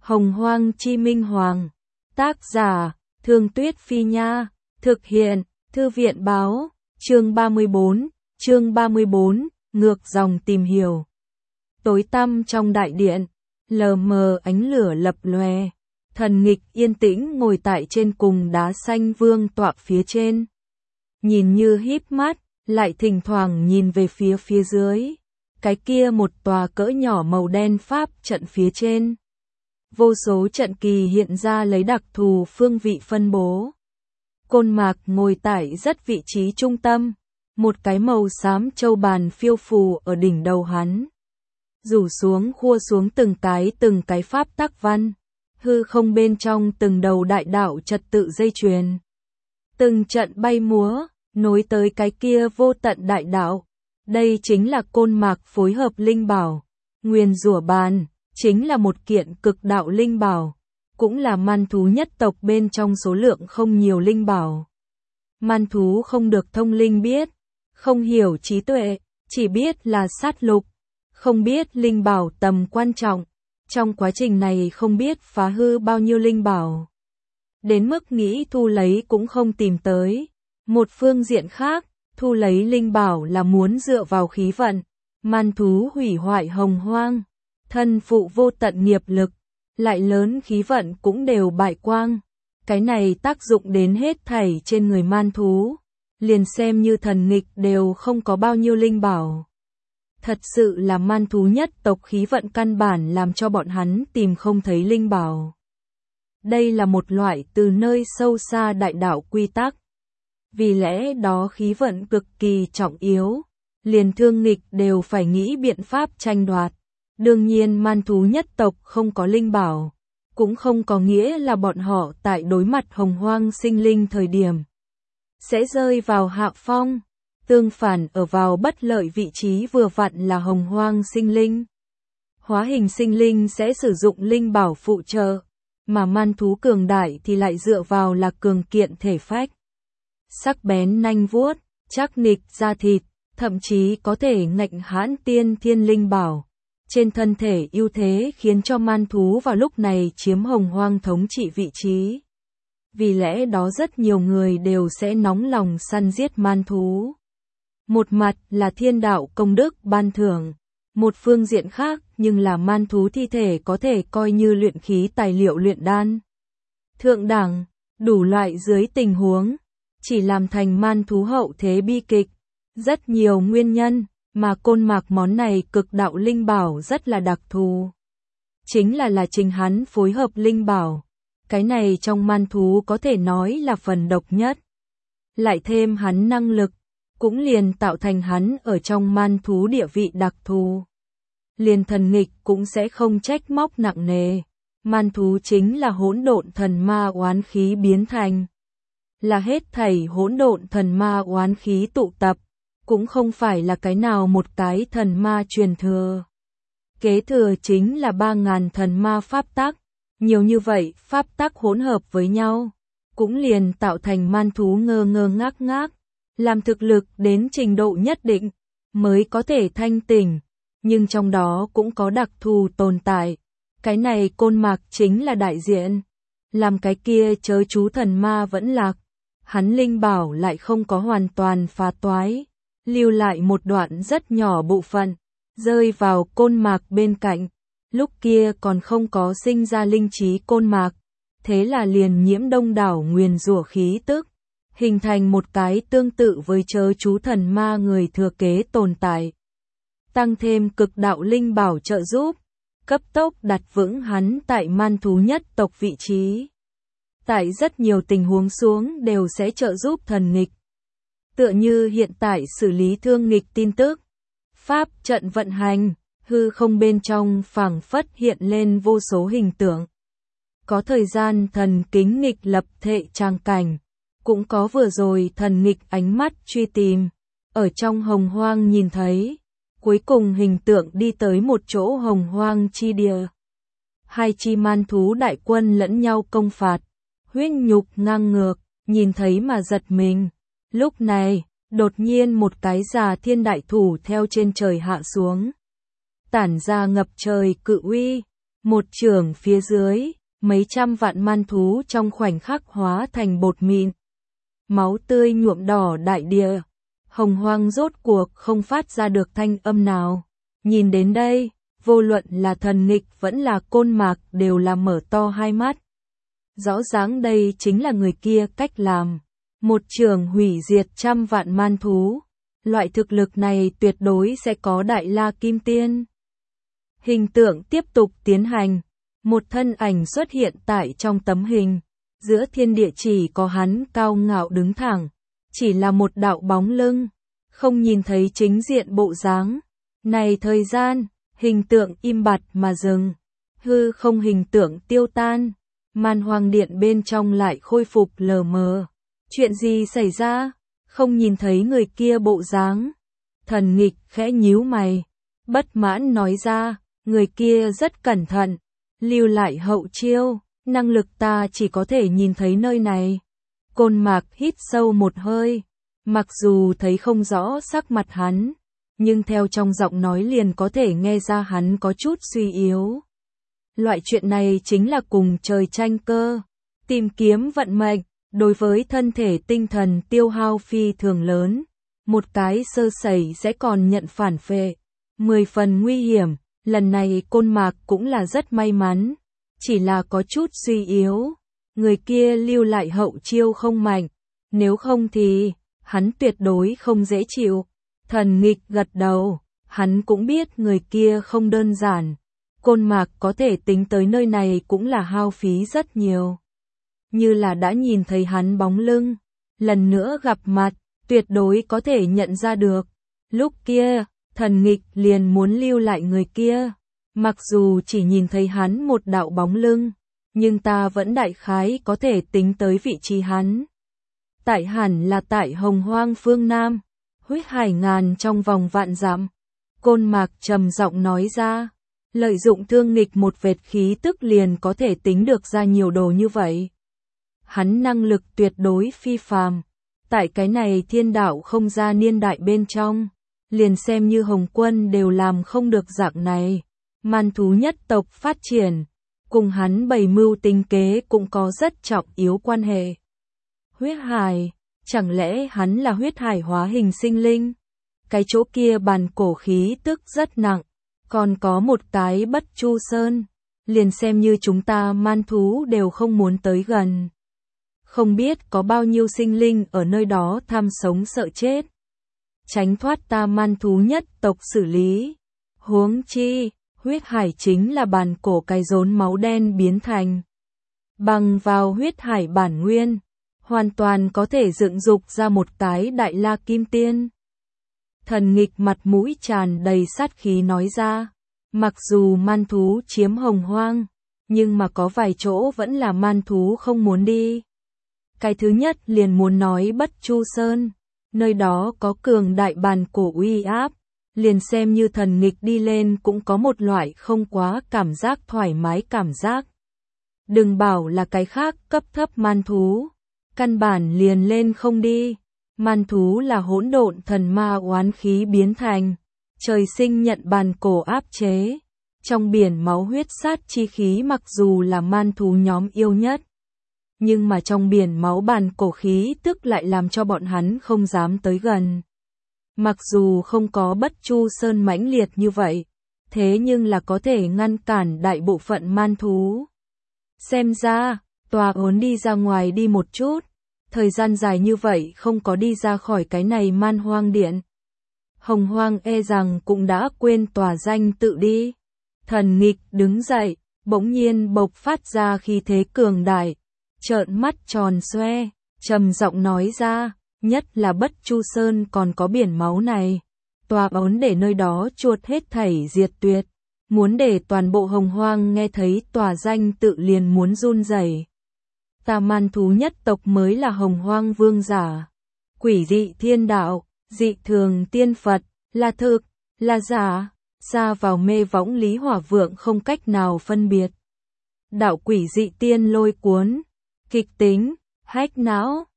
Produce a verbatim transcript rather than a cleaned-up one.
Hồng Hoang Chi Minh Hoàng. Tác giả, Thương Tuyết Phi Nha. Thực hiện, Thư viện Báo. Chương ba mươi bốn, chương ba mươi bốn, ngược dòng tìm hiểu. Tối tăm trong đại điện, lờ mờ ánh lửa lập lòe. Thần Nghịch yên tĩnh ngồi tại trên cùng đá xanh vương tọa phía trên. Nhìn như híp mắt, lại thỉnh thoảng nhìn về phía phía dưới. Cái kia một tòa cỡ nhỏ màu đen pháp trận phía trên. Vô số trận kỳ hiện ra lấy đặc thù phương vị phân bố. Côn Mạc ngồi tại rất vị trí trung tâm. Một cái màu xám châu bàn phiêu phù ở đỉnh đầu hắn. Rủ xuống khua xuống từng cái từng cái pháp tắc văn. Hư không bên trong từng đầu đại đạo trật tự dây chuyền. Từng trận bay múa, nối tới cái kia vô tận đại đạo. Đây chính là Côn Mạc phối hợp linh bảo. Nguyền rủa bàn, chính là một kiện cực đạo linh bảo. Cũng là man thú nhất tộc bên trong số lượng không nhiều linh bảo. Man thú không được thông linh biết, không hiểu trí tuệ, chỉ biết là sát lục, không biết linh bảo tầm quan trọng. Trong quá trình này không biết phá hư bao nhiêu linh bảo. Đến mức nghĩ thu lấy cũng không tìm tới. Một phương diện khác, thu lấy linh bảo là muốn dựa vào khí vận. Man thú hủy hoại hồng hoang, thân phụ vô tận nghiệp lực, lại lớn khí vận cũng đều bại quang. Cái này tác dụng đến hết thảy trên người man thú. Liền xem như Thần Nghịch đều không có bao nhiêu linh bảo. Thật sự là man thú nhất tộc khí vận căn bản làm cho bọn hắn tìm không thấy linh bảo. Đây là một loại từ nơi sâu xa đại đạo quy tắc. Vì lẽ đó khí vận cực kỳ trọng yếu. Liền Thương Nghịch đều phải nghĩ biện pháp tranh đoạt. Đương nhiên man thú nhất tộc không có linh bảo. Cũng không có nghĩa là bọn họ tại đối mặt hồng hoang sinh linh thời điểm sẽ rơi vào hạ phong. Tương phản ở vào bất lợi vị trí vừa vặn là hồng hoang sinh linh. Hóa hình sinh linh sẽ sử dụng linh bảo phụ trợ, mà man thú cường đại thì lại dựa vào là cường kiện thể phách. Sắc bén nanh vuốt, chắc nịch da thịt, thậm chí có thể ngạnh hãn tiên thiên linh bảo. Trên thân thể ưu thế khiến cho man thú vào lúc này chiếm hồng hoang thống trị vị trí. Vì lẽ đó rất nhiều người đều sẽ nóng lòng săn giết man thú. Một mặt là thiên đạo công đức ban thưởng, một phương diện khác nhưng là man thú thi thể có thể coi như luyện khí tài liệu luyện đan. Thượng đẳng, đủ loại dưới tình huống, chỉ làm thành man thú hậu thế bi kịch. Rất nhiều nguyên nhân, mà Côn Mạc món này cực đạo linh bảo rất là đặc thù. Chính là là chính hắn phối hợp linh bảo. Cái này trong man thú có thể nói là phần độc nhất. Lại thêm hắn năng lực, cũng liền tạo thành hắn ở trong man thú địa vị đặc thù. Liền Thần Nghịch cũng sẽ không trách móc nặng nề. Man thú chính là hỗn độn thần ma oán khí biến thành. Là hết thảy hỗn độn thần ma oán khí tụ tập. Cũng không phải là cái nào một cái thần ma truyền thừa. Kế thừa chính là ba ngàn thần ma pháp tắc. Nhiều như vậy pháp tắc hỗn hợp với nhau. Cũng liền tạo thành man thú ngơ ngơ ngác ngác. Làm thực lực đến trình độ nhất định mới có thể thanh tỉnh. Nhưng trong đó cũng có đặc thù tồn tại. Cái này Côn Mạc chính là đại diện. Làm cái kia chớ chú thần ma vẫn lạc. Hắn linh bảo lại không có hoàn toàn phá toái. Lưu lại một đoạn rất nhỏ bộ phận, rơi vào Côn Mạc bên cạnh. Lúc kia còn không có sinh ra linh trí Côn Mạc. Thế là liền nhiễm đông đảo nguyền rủa khí tức. Hình thành một cái tương tự với chớ chú thần ma người thừa kế tồn tại. Tăng thêm cực đạo linh bảo trợ giúp. Cấp tốc đặt vững hắn tại man thú nhất tộc vị trí. Tại rất nhiều tình huống xuống đều sẽ trợ giúp Thần Nghịch. Tựa như hiện tại xử lý Thương Nghịch tin tức. Pháp trận vận hành, hư không bên trong phảng phất hiện lên vô số hình tượng. Có thời gian thần kính nghịch lập thệ trang cảnh. Cũng có vừa rồi Thần Nghịch ánh mắt truy tìm. Ở trong hồng hoang nhìn thấy. Cuối cùng hình tượng đi tới một chỗ hồng hoang chi địa. Hai chi man thú đại quân lẫn nhau công phạt. Huyết nhục ngang ngược, nhìn thấy mà giật mình. Lúc này, đột nhiên một cái già thiên đại thủ theo trên trời hạ xuống. Tản ra ngập trời cự uy, Một chưởng phía dưới, mấy trăm vạn man thú trong khoảnh khắc hóa thành bột mịn. Máu tươi nhuộm đỏ đại địa. Hồng Hoang rốt cuộc không phát ra được thanh âm nào. Nhìn đến đây, vô luận là Thần Nghịch vẫn là Côn Mạc đều là mở to hai mắt. Rõ ràng đây chính là người kia cách làm. Một trường hủy diệt trăm vạn man thú. Loại thực lực này tuyệt đối sẽ có Đại La Kim Tiên. Hình tượng tiếp tục tiến hành. Một thân ảnh xuất hiện tại trong tấm hình. Giữa thiên địa chỉ có hắn cao ngạo đứng thẳng. Chỉ là một đạo bóng lưng. Không nhìn thấy chính diện bộ dáng. Này thời gian, hình tượng im bặt mà dừng. Hư không hình tượng tiêu tan. Man Hoang Điện bên trong lại khôi phục lờ mờ. Chuyện gì xảy ra? Không nhìn thấy người kia bộ dáng. Thần Nghịch khẽ nhíu mày. Bất mãn nói ra, người kia rất cẩn thận. Lưu lại hậu chiêu, năng lực ta chỉ có thể nhìn thấy nơi này. Côn Mạc hít sâu một hơi. Mặc dù thấy không rõ sắc mặt hắn, nhưng theo trong giọng nói liền có thể nghe ra hắn có chút suy yếu. Loại chuyện này chính là cùng trời tranh cơ. Tìm kiếm vận mệnh, đối với thân thể tinh thần tiêu hao phi thường lớn. Một cái sơ sẩy sẽ còn nhận phản phệ. Mười phần nguy hiểm, lần này Côn Mạc cũng là rất may mắn. Chỉ là có chút suy yếu. Người kia lưu lại hậu chiêu không mạnh. Nếu không thì, hắn tuyệt đối không dễ chịu. Thần Nghịch gật đầu, hắn cũng biết người kia không đơn giản. Côn Mạc có thể tính tới nơi này cũng là hao phí rất nhiều. Như là đã nhìn thấy hắn bóng lưng, lần nữa gặp mặt, tuyệt đối có thể nhận ra được. Lúc kia, Thần Nghịch liền muốn lưu lại người kia. Mặc dù chỉ nhìn thấy hắn một đạo bóng lưng, nhưng ta vẫn đại khái có thể tính tới vị trí hắn. Tại hẳn là tại Hồng Hoang phương Nam, huyết hải ngàn trong vòng vạn dặm. Côn Mạc trầm giọng nói ra, lợi dụng Thương Nghịch một vệt khí tức liền có thể tính được ra nhiều đồ như vậy. Hắn năng lực tuyệt đối phi phàm. Tại cái này thiên đạo không gian niên đại bên trong, liền xem như Hồng Quân đều làm không được dạng này. Man thú nhất tộc phát triển, cùng hắn bày mưu tính kế cũng có rất trọng yếu quan hệ. Huyết hải, chẳng lẽ hắn là huyết hải hóa hình sinh linh? Cái chỗ kia bàn cổ khí tức rất nặng, còn có một cái Bất Chu Sơn, liền xem như chúng ta man thú đều không muốn tới gần. Không biết có bao nhiêu sinh linh ở nơi đó tham sống sợ chết. Tránh thoát ta man thú nhất tộc xử lý. Huống chi, huyết hải chính là bàn cổ cái rốn máu đen biến thành. Bằng vào huyết hải bản nguyên, hoàn toàn có thể dựng dục ra một cái Đại La Kim Tiên. Thần Nghịch mặt mũi tràn đầy sát khí nói ra, mặc dù man thú chiếm Hồng Hoang, nhưng mà có vài chỗ vẫn là man thú không muốn đi. Cái thứ nhất liền muốn nói Bất Chu Sơn, nơi đó có cường đại bàn cổ uy áp, liền xem như Thần Nghịch đi lên cũng có một loại không quá cảm giác thoải mái cảm giác. Đừng bảo là cái khác cấp thấp man thú, căn bản liền lên không đi. Man thú là hỗn độn thần ma oán khí biến thành, trời sinh nhận bàn cổ áp chế. Trong biển máu huyết sát chi khí mặc dù là man thú nhóm yêu nhất, nhưng mà trong biển máu bàn cổ khí tức lại làm cho bọn hắn không dám tới gần. Mặc dù không có Bất Chu Sơn mãnh liệt như vậy, thế nhưng là có thể ngăn cản đại bộ phận man thú. Xem ra, tòa ốn đi ra ngoài đi một chút. Thời gian dài như vậy không có đi ra khỏi cái này Man Hoang Điện. Hồng Hoang e rằng cũng đã quên tòa danh tự đi. Thần Nghịch đứng dậy, bỗng nhiên bộc phát ra khí thế cường đại, trợn mắt tròn xoe, trầm giọng nói ra, nhất là Bất Chu Sơn còn có biển máu này. Tòa ốn để nơi đó chuột hết thảy diệt tuyệt. Muốn để toàn bộ Hồng Hoang nghe thấy tòa danh tự liền muốn run rẩy. Ta man thú nhất tộc mới là Hồng Hoang vương giả. Quỷ dị thiên đạo, dị thường tiên Phật, là thực, là giả, xa vào mê võng Lý Hỏa Vượng không cách nào phân biệt. Đạo quỷ dị tiên lôi cuốn, kịch tính, hách não,